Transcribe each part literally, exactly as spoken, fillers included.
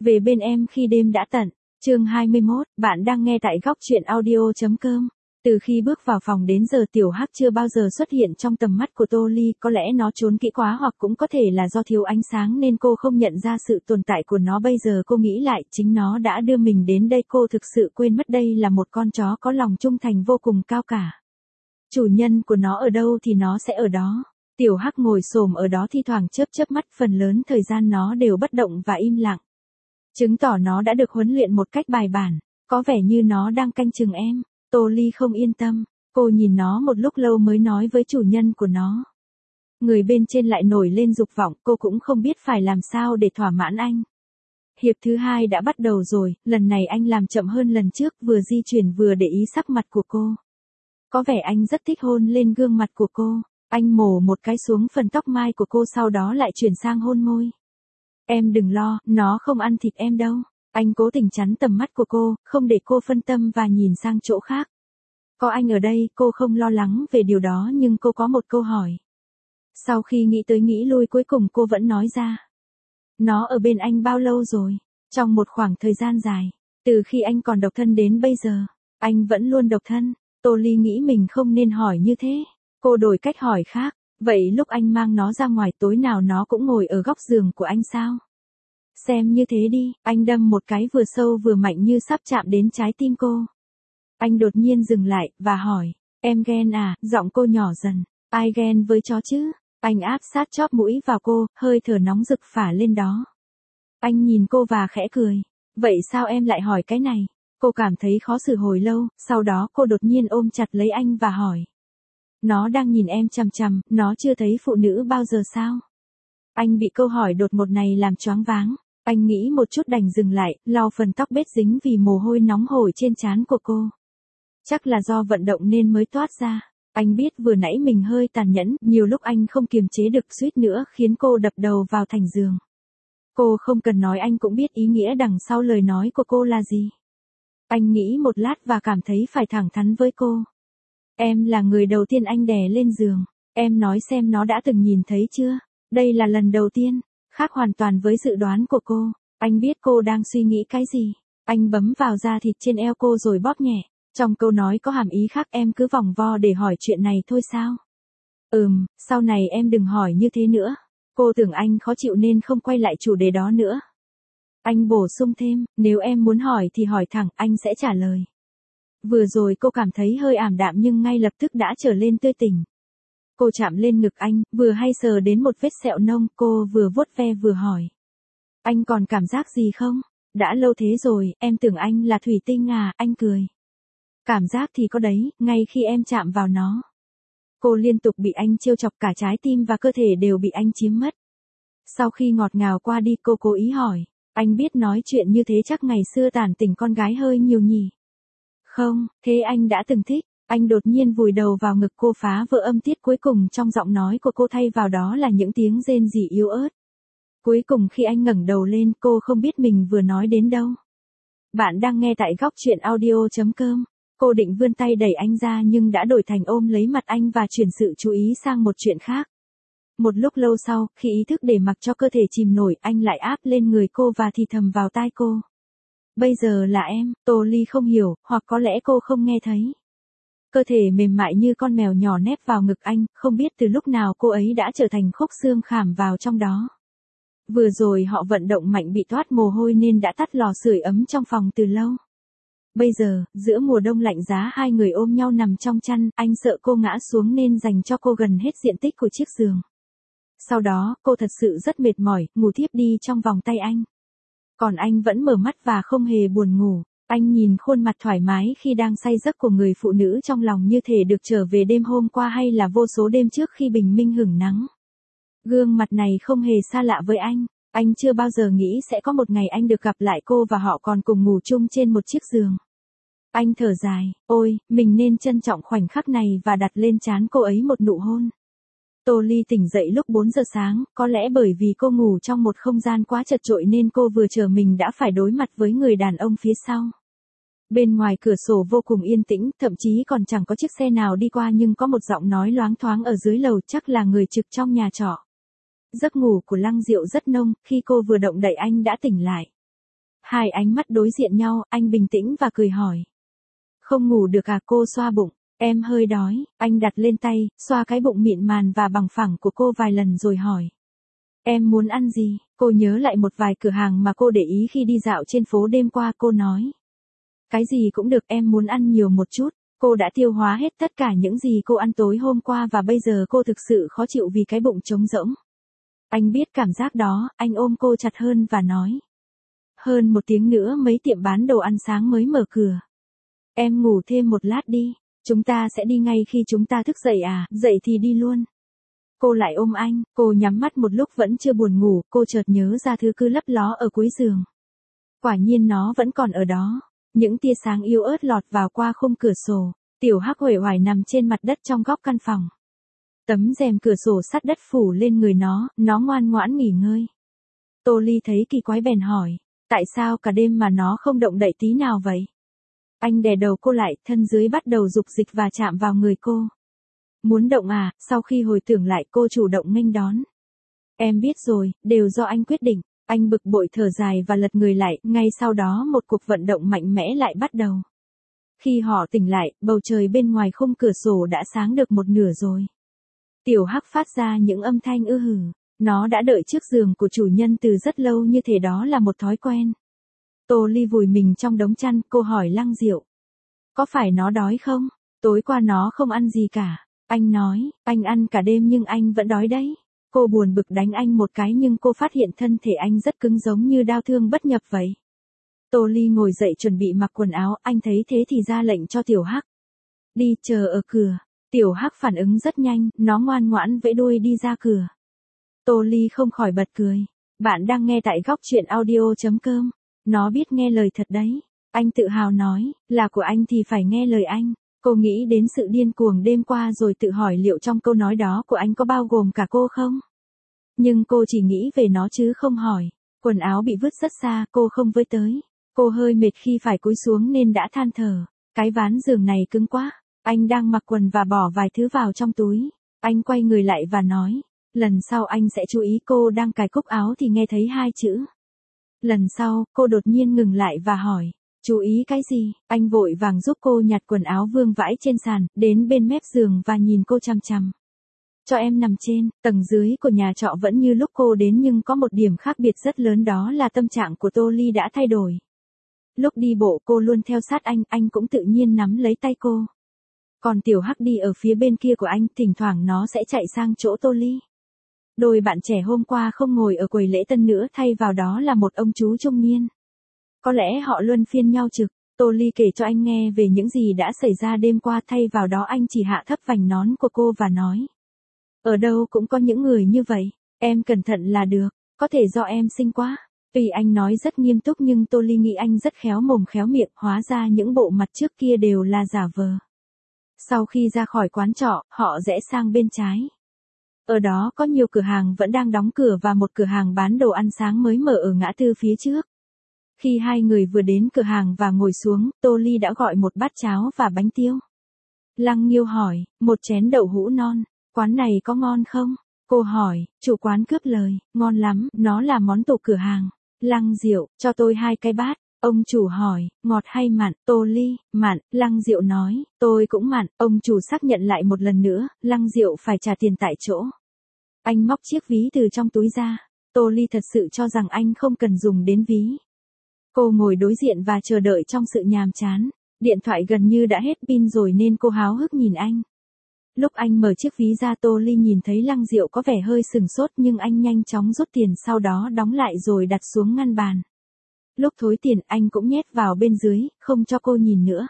Về bên em khi đêm đã tận. Chương hai mươi mốt, bạn đang nghe tại góc truyện audio chấm com. Từ khi bước vào phòng đến giờ Tiểu Hắc chưa bao giờ xuất hiện trong tầm mắt của Tô Ly, có lẽ nó trốn kỹ quá hoặc cũng có thể là do thiếu ánh sáng nên cô không nhận ra sự tồn tại của nó. Bây giờ cô nghĩ lại, chính nó đã đưa mình đến đây, cô thực sự quên mất đây là một con chó có lòng trung thành vô cùng cao cả. Chủ nhân của nó ở đâu thì nó sẽ ở đó. Tiểu Hắc ngồi xổm ở đó thi thoảng chớp chớp mắt, phần lớn thời gian nó đều bất động và im lặng. Chứng tỏ nó đã được huấn luyện một cách bài bản, có vẻ như nó đang canh chừng em. Tô Ly không yên tâm, cô nhìn nó một lúc lâu mới nói với chủ nhân của nó. Người bên trên lại nổi lên dục vọng, cô cũng không biết phải làm sao để thỏa mãn anh. Hiệp thứ hai đã bắt đầu rồi, lần này anh làm chậm hơn lần trước, vừa di chuyển vừa để ý sắc mặt của cô. Có vẻ anh rất thích hôn lên gương mặt của cô, anh mổ một cái xuống phần tóc mai của cô, sau đó lại chuyển sang hôn môi. Em đừng lo, nó không ăn thịt em đâu. Anh cố tình chắn tầm mắt của cô, không để cô phân tâm và nhìn sang chỗ khác. Có anh ở đây, cô không lo lắng về điều đó, nhưng cô có một câu hỏi. Sau khi nghĩ tới nghĩ lui, cuối cùng cô vẫn nói ra. Nó ở bên anh bao lâu rồi? Trong một khoảng thời gian dài. Từ khi anh còn độc thân đến bây giờ. Anh vẫn luôn độc thân. Tô Ly nghĩ mình không nên hỏi như thế. Cô đổi cách hỏi khác. Vậy lúc anh mang nó ra ngoài, tối nào nó cũng ngồi ở góc giường của anh sao? Xem như thế đi, anh đâm một cái vừa sâu vừa mạnh như sắp chạm đến trái tim cô. Anh đột nhiên dừng lại, và hỏi, em ghen à? Giọng cô nhỏ dần, ai ghen với chó chứ? Anh áp sát chóp mũi vào cô, hơi thở nóng rực phả lên đó. Anh nhìn cô và khẽ cười, vậy sao em lại hỏi cái này? Cô cảm thấy khó xử hồi lâu, sau đó cô đột nhiên ôm chặt lấy anh và hỏi. Nó đang nhìn em chằm chằm, nó chưa thấy phụ nữ bao giờ sao? Anh bị câu hỏi đột ngột này làm choáng váng. Anh nghĩ một chút đành dừng lại, lau phần tóc bết dính vì mồ hôi nóng hổi trên trán của cô. Chắc là do vận động nên mới toát ra. Anh biết vừa nãy mình hơi tàn nhẫn, nhiều lúc anh không kiềm chế được, suýt nữa khiến cô đập đầu vào thành giường. Cô không cần nói, anh cũng biết ý nghĩa đằng sau lời nói của cô là gì. Anh nghĩ một lát và cảm thấy phải thẳng thắn với cô. Em là người đầu tiên anh đè lên giường. Em nói xem nó đã từng nhìn thấy chưa? Đây là lần đầu tiên. Khác hoàn toàn với dự đoán của cô. Anh biết cô đang suy nghĩ cái gì. Anh bấm vào da thịt trên eo cô rồi bóp nhẹ. Trong câu nói có hàm ý khác, em cứ vòng vo để hỏi chuyện này thôi sao? Ừm, sau này em đừng hỏi như thế nữa. Cô tưởng anh khó chịu nên không quay lại chủ đề đó nữa. Anh bổ sung thêm, nếu em muốn hỏi thì hỏi thẳng, anh sẽ trả lời. Vừa rồi cô cảm thấy hơi ảm đạm nhưng ngay lập tức đã trở lên tươi tỉnh. Cô chạm lên ngực anh, vừa hay sờ đến một vết sẹo nông, cô vừa vuốt ve vừa hỏi. Anh còn cảm giác gì không? Đã lâu thế rồi, em tưởng anh là thủy tinh à? Anh cười. Cảm giác thì có đấy, ngay khi em chạm vào nó. Cô liên tục bị anh trêu chọc, cả trái tim và cơ thể đều bị anh chiếm mất. Sau khi ngọt ngào qua đi, cô cố ý hỏi. Anh biết nói chuyện như thế chắc ngày xưa tản tỉnh con gái hơi nhiều nhỉ? Không, thế anh đã từng thích. Anh đột nhiên vùi đầu vào ngực cô, phá vỡ âm tiết cuối cùng trong giọng nói của cô, thay vào đó là những tiếng rên rỉ yếu ớt. Cuối cùng khi anh ngẩng đầu lên, cô không biết mình vừa nói đến đâu. Bạn đang nghe tại góc truyện audio chấm com. Cô định vươn tay đẩy anh ra nhưng đã đổi thành ôm lấy mặt anh và chuyển sự chú ý sang một chuyện khác. Một lúc lâu sau, khi ý thức để mặc cho cơ thể chìm nổi, anh lại áp lên người cô và thì thầm vào tai cô. Bây giờ là em. Tô Ly không hiểu, hoặc có lẽ cô không nghe thấy. Cơ thể mềm mại như con mèo nhỏ nép vào ngực anh, không biết từ lúc nào cô ấy đã trở thành khúc xương khảm vào trong đó. Vừa rồi họ vận động mạnh bị toát mồ hôi nên đã tắt lò sưởi ấm trong phòng từ lâu. Bây giờ, giữa mùa đông lạnh giá, hai người ôm nhau nằm trong chăn, anh sợ cô ngã xuống nên dành cho cô gần hết diện tích của chiếc giường. Sau đó, cô thật sự rất mệt mỏi, ngủ thiếp đi trong vòng tay anh. Còn anh vẫn mở mắt và không hề buồn ngủ. Anh nhìn khuôn mặt thoải mái khi đang say giấc của người phụ nữ trong lòng, như thể được trở về đêm hôm qua hay là vô số đêm trước khi bình minh hửng nắng. Gương mặt này không hề xa lạ với anh. Anh chưa bao giờ nghĩ sẽ có một ngày anh được gặp lại cô và họ còn cùng ngủ chung trên một chiếc giường. Anh thở dài, ôi, mình nên trân trọng khoảnh khắc này và đặt lên trán cô ấy một nụ hôn. Tô Ly tỉnh dậy lúc bốn giờ sáng, có lẽ bởi vì cô ngủ trong một không gian quá chật chội nên cô vừa chờ mình đã phải đối mặt với người đàn ông phía sau. Bên ngoài cửa sổ vô cùng yên tĩnh, thậm chí còn chẳng có chiếc xe nào đi qua, nhưng có một giọng nói loáng thoáng ở dưới lầu, chắc là người trực trong nhà trọ. Giấc ngủ của Lăng Diệu rất nông, khi cô vừa động đậy anh đã tỉnh lại. Hai ánh mắt đối diện nhau, anh bình tĩnh và cười hỏi. Không ngủ được à? Cô xoa bụng. Em hơi đói. Anh đặt lên tay, xoa cái bụng mịn màn và bằng phẳng của cô vài lần rồi hỏi. Em muốn ăn gì? Cô nhớ lại một vài cửa hàng mà cô để ý khi đi dạo trên phố đêm qua. Cô nói. Cái gì cũng được, em muốn ăn nhiều một chút. Cô đã tiêu hóa hết tất cả những gì cô ăn tối hôm qua và bây giờ cô thực sự khó chịu vì cái bụng trống rỗng. Anh biết cảm giác đó, anh ôm cô chặt hơn và nói. Hơn một tiếng nữa mấy tiệm bán đồ ăn sáng mới mở cửa. Em ngủ thêm một lát đi. Chúng ta sẽ đi ngay khi chúng ta thức dậy à? Dậy thì đi luôn. Cô lại ôm anh, cô nhắm mắt một lúc vẫn chưa buồn ngủ, cô chợt nhớ ra thứ cứ lấp ló ở cuối giường. Quả nhiên nó vẫn còn ở đó. Những tia sáng yếu ớt lọt vào qua khung cửa sổ. Tiểu Hắc uể oải nằm trên mặt đất trong góc căn phòng. Tấm rèm cửa sổ sắt đất phủ lên người nó, nó ngoan ngoãn nghỉ ngơi. Tô Ly thấy kỳ quái bèn hỏi, tại sao cả đêm mà nó không động đậy tí nào vậy? Anh đè đầu cô lại, thân dưới bắt đầu dục dịch và chạm vào người cô. Muốn động à? Sau khi hồi tưởng lại cô chủ động nghênh đón. Em biết rồi, đều do anh quyết định. Anh bực bội thở dài và lật người lại, ngay sau đó một cuộc vận động mạnh mẽ lại bắt đầu. Khi họ tỉnh lại, bầu trời bên ngoài khung cửa sổ đã sáng được một nửa rồi. Tiểu Hắc phát ra những âm thanh ư hử. Nó đã đợi trước giường của chủ nhân từ rất lâu, như thể đó là một thói quen. Tô Ly vùi mình trong đống chăn, cô hỏi Lăng Diệu. Có phải nó đói không? Tối qua nó không ăn gì cả. Anh nói, anh ăn cả đêm nhưng anh vẫn đói đấy. Cô buồn bực đánh anh một cái nhưng cô phát hiện thân thể anh rất cứng giống như đao thương bất nhập vậy. Tô Ly ngồi dậy chuẩn bị mặc quần áo, anh thấy thế thì ra lệnh cho Tiểu Hắc. Đi chờ ở cửa. Tiểu Hắc phản ứng rất nhanh, nó ngoan ngoãn vẫy đuôi đi ra cửa. Tô Ly không khỏi bật cười. Bạn đang nghe tại góc truyện audio chấm com. Nó biết nghe lời thật đấy. Anh tự hào nói, là của anh thì phải nghe lời anh. Cô nghĩ đến sự điên cuồng đêm qua rồi tự hỏi liệu trong câu nói đó của anh có bao gồm cả cô không? Nhưng cô chỉ nghĩ về nó chứ không hỏi. Quần áo bị vứt rất xa, cô không với tới. Cô hơi mệt khi phải cúi xuống nên đã than thở. Cái ván giường này cứng quá. Anh đang mặc quần và bỏ vài thứ vào trong túi. Anh quay người lại và nói, lần sau anh sẽ chú ý. Cô đang cài cúc áo thì nghe thấy hai chữ. Lần sau, cô đột nhiên ngừng lại và hỏi, chú ý cái gì? Anh vội vàng giúp cô nhặt quần áo vương vãi trên sàn, đến bên mép giường và nhìn cô chằm chằm. Cho em nằm trên, tầng dưới của nhà trọ vẫn như lúc cô đến nhưng có một điểm khác biệt rất lớn, đó là tâm trạng của Tô Ly đã thay đổi. Lúc đi bộ cô luôn theo sát anh, anh cũng tự nhiên nắm lấy tay cô. Còn Tiểu Hắc đi ở phía bên kia của anh, thỉnh thoảng nó sẽ chạy sang chỗ Tô Ly. Đôi bạn trẻ hôm qua không ngồi ở quầy lễ tân nữa, thay vào đó là một ông chú trung niên. Có lẽ họ luân phiên nhau trực. Tô Ly kể cho anh nghe về những gì đã xảy ra đêm qua, thay vào đó anh chỉ hạ thấp vành nón của cô và nói. Ở đâu cũng có những người như vậy, em cẩn thận là được, có thể do em xinh quá. Tuy anh nói rất nghiêm túc nhưng Tô Ly nghĩ anh rất khéo mồm khéo miệng, hóa ra những bộ mặt trước kia đều là giả vờ. Sau khi ra khỏi quán trọ, họ rẽ sang bên trái. Ở đó có nhiều cửa hàng vẫn đang đóng cửa và một cửa hàng bán đồ ăn sáng mới mở ở ngã tư phía trước. Khi hai người vừa đến cửa hàng và ngồi xuống, Tô Ly đã gọi một bát cháo và bánh tiêu. Lăng Nghiêu hỏi, một chén đậu hũ non, quán này có ngon không? Cô hỏi, chủ quán cướp lời, ngon lắm, nó là món tủ cửa hàng. Lăng Diệu, cho tôi hai cái bát. Ông chủ hỏi, ngọt hay mặn? Tô Ly, mặn. Lăng Diệu nói, tôi cũng mặn. Ông chủ xác nhận lại một lần nữa, Lăng Diệu phải trả tiền tại chỗ. Anh móc chiếc ví từ trong túi ra. Tô Ly thật sự cho rằng anh không cần dùng đến ví. Cô ngồi đối diện và chờ đợi trong sự nhàm chán. Điện thoại gần như đã hết pin rồi nên cô háo hức nhìn anh. Lúc anh mở chiếc ví ra, Tô Ly nhìn thấy Lăng Diệu có vẻ hơi sừng sốt nhưng anh nhanh chóng rút tiền, sau đó đóng lại rồi đặt xuống ngăn bàn. Lúc thối tiền anh cũng nhét vào bên dưới, không cho cô nhìn nữa.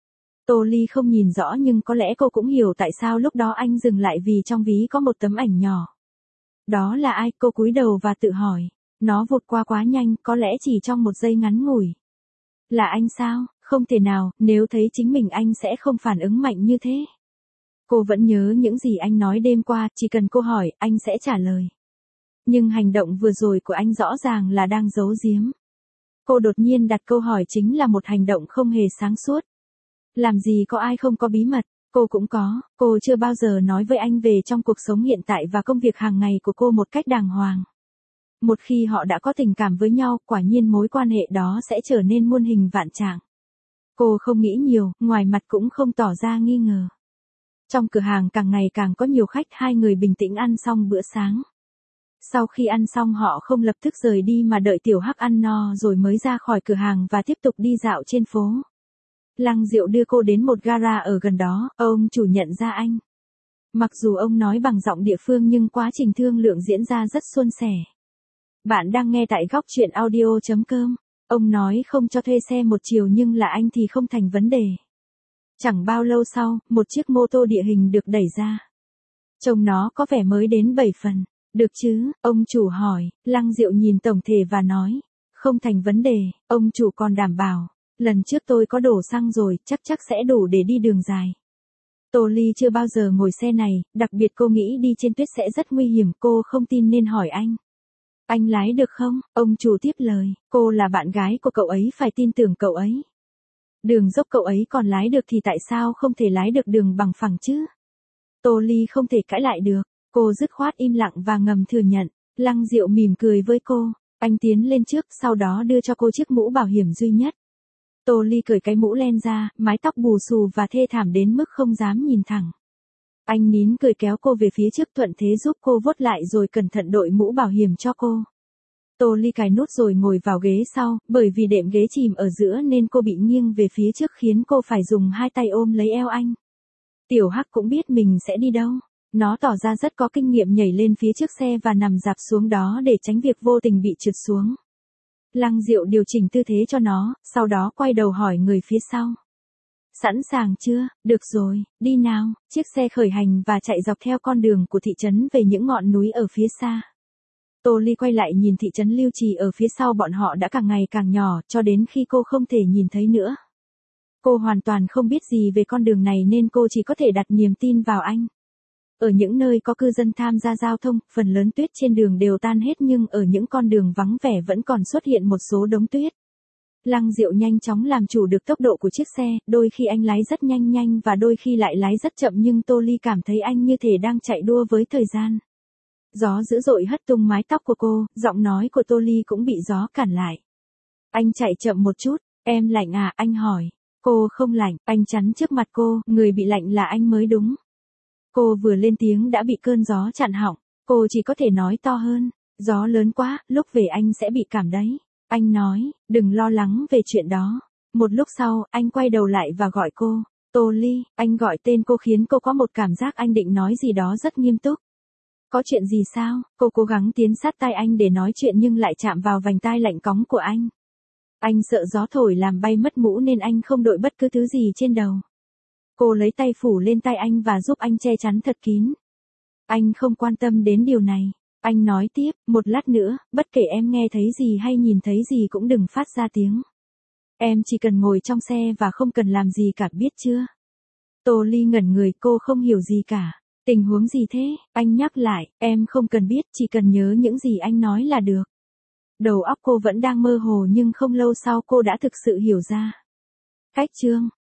Tô Ly không nhìn rõ nhưng có lẽ cô cũng hiểu tại sao lúc đó anh dừng lại, vì trong ví có một tấm ảnh nhỏ. Đó là ai? Cô cúi đầu và tự hỏi. Nó vụt qua quá nhanh, có lẽ chỉ trong một giây ngắn ngủi. Là anh sao? Không thể nào, nếu thấy chính mình anh sẽ không phản ứng mạnh như thế. Cô vẫn nhớ những gì anh nói đêm qua, chỉ cần cô hỏi, anh sẽ trả lời. Nhưng hành động vừa rồi của anh rõ ràng là đang giấu giếm. Cô đột nhiên đặt câu hỏi chính là một hành động không hề sáng suốt. Làm gì có ai không có bí mật, cô cũng có, cô chưa bao giờ nói với anh về trong cuộc sống hiện tại và công việc hàng ngày của cô một cách đàng hoàng. Một khi họ đã có tình cảm với nhau, quả nhiên mối quan hệ đó sẽ trở nên muôn hình vạn trạng. Cô không nghĩ nhiều, ngoài mặt cũng không tỏ ra nghi ngờ. Trong cửa hàng càng ngày càng có nhiều khách, hai người bình tĩnh ăn xong bữa sáng. Sau khi ăn xong họ không lập tức rời đi mà đợi Tiểu Hắc ăn no rồi mới ra khỏi cửa hàng và tiếp tục đi dạo trên phố. Lăng Diệu đưa cô đến một gara ở gần đó, ông chủ nhận ra anh. Mặc dù ông nói bằng giọng địa phương nhưng quá trình thương lượng diễn ra rất suôn sẻ. Bạn đang nghe tại góc truyện audio chấm com. Ông nói không cho thuê xe một chiều nhưng là anh thì không thành vấn đề. Chẳng bao lâu sau, một chiếc mô tô địa hình được đẩy ra. Trông nó có vẻ mới đến bảy phần. Được chứ, ông chủ hỏi. Lăng Diệu nhìn tổng thể và nói. Không thành vấn đề, ông chủ còn đảm bảo. Lần trước tôi có đổ xăng rồi, chắc chắc sẽ đủ để đi đường dài. Tô Ly chưa bao giờ ngồi xe này, đặc biệt cô nghĩ đi trên tuyết sẽ rất nguy hiểm, cô không tin nên hỏi anh. Anh lái được không? Ông chủ tiếp lời, cô là bạn gái của cậu ấy phải tin tưởng cậu ấy. Đường dốc cậu ấy còn lái được thì tại sao không thể lái được đường bằng phẳng chứ? Tô Ly không thể cãi lại được, cô dứt khoát im lặng và ngầm thừa nhận. Lăng Diệu mỉm cười với cô, anh tiến lên trước sau đó đưa cho cô chiếc mũ bảo hiểm duy nhất. Tô Ly cởi cái mũ len ra, mái tóc bù xù và thê thảm đến mức không dám nhìn thẳng. Anh nín cười kéo cô về phía trước thuận thế giúp cô vuốt lại rồi cẩn thận đội mũ bảo hiểm cho cô. Tô Ly cài nút rồi ngồi vào ghế sau, bởi vì đệm ghế chìm ở giữa nên cô bị nghiêng về phía trước khiến cô phải dùng hai tay ôm lấy eo anh. Tiểu Hắc cũng biết mình sẽ đi đâu. Nó tỏ ra rất có kinh nghiệm nhảy lên phía trước xe và nằm dạp xuống đó để tránh việc vô tình bị trượt xuống. Lăng Diệu điều chỉnh tư thế cho nó, sau đó quay đầu hỏi người phía sau. Sẵn sàng chưa? Được rồi, đi nào. Chiếc xe khởi hành và chạy dọc theo con đường của thị trấn về những ngọn núi ở phía xa. Tô Ly quay lại nhìn thị trấn Lưu Trì ở phía sau bọn họ đã càng ngày càng nhỏ, cho đến khi cô không thể nhìn thấy nữa. Cô hoàn toàn không biết gì về con đường này nên cô chỉ có thể đặt niềm tin vào anh. Ở những nơi có cư dân tham gia giao thông, phần lớn tuyết trên đường đều tan hết nhưng ở những con đường vắng vẻ vẫn còn xuất hiện một số đống tuyết. Lăng Diệu nhanh chóng làm chủ được tốc độ của chiếc xe, đôi khi anh lái rất nhanh nhanh và đôi khi lại lái rất chậm nhưng Tô Ly cảm thấy anh như thể đang chạy đua với thời gian. Gió dữ dội hất tung mái tóc của cô, giọng nói của Tô Ly cũng bị gió cản lại. Anh chạy chậm một chút, em lạnh à, anh hỏi. Cô không lạnh, anh chắn trước mặt cô, người bị lạnh là anh mới đúng. Cô vừa lên tiếng đã bị cơn gió chặn họng, cô chỉ có thể nói to hơn, gió lớn quá, lúc về anh sẽ bị cảm đấy. Anh nói, đừng lo lắng về chuyện đó. Một lúc sau, anh quay đầu lại và gọi cô, Tô Ly, anh gọi tên cô khiến cô có một cảm giác anh định nói gì đó rất nghiêm túc. Có chuyện gì sao? Cô cố gắng tiến sát tai anh để nói chuyện nhưng lại chạm vào vành tai lạnh cóng của anh. Anh sợ gió thổi làm bay mất mũ nên anh không đội bất cứ thứ gì trên đầu. Cô lấy tay phủ lên tay anh và giúp anh che chắn thật kín. Anh không quan tâm đến điều này. Anh nói tiếp, một lát nữa, bất kể em nghe thấy gì hay nhìn thấy gì cũng đừng phát ra tiếng. Em chỉ cần ngồi trong xe và không cần làm gì cả, biết chưa? Tô Ly ngẩn người, cô không hiểu gì cả. Tình huống gì thế? Anh nhắc lại, em không cần biết, chỉ cần nhớ những gì anh nói là được. Đầu óc cô vẫn đang mơ hồ nhưng không lâu sau cô đã thực sự hiểu ra. Cách chương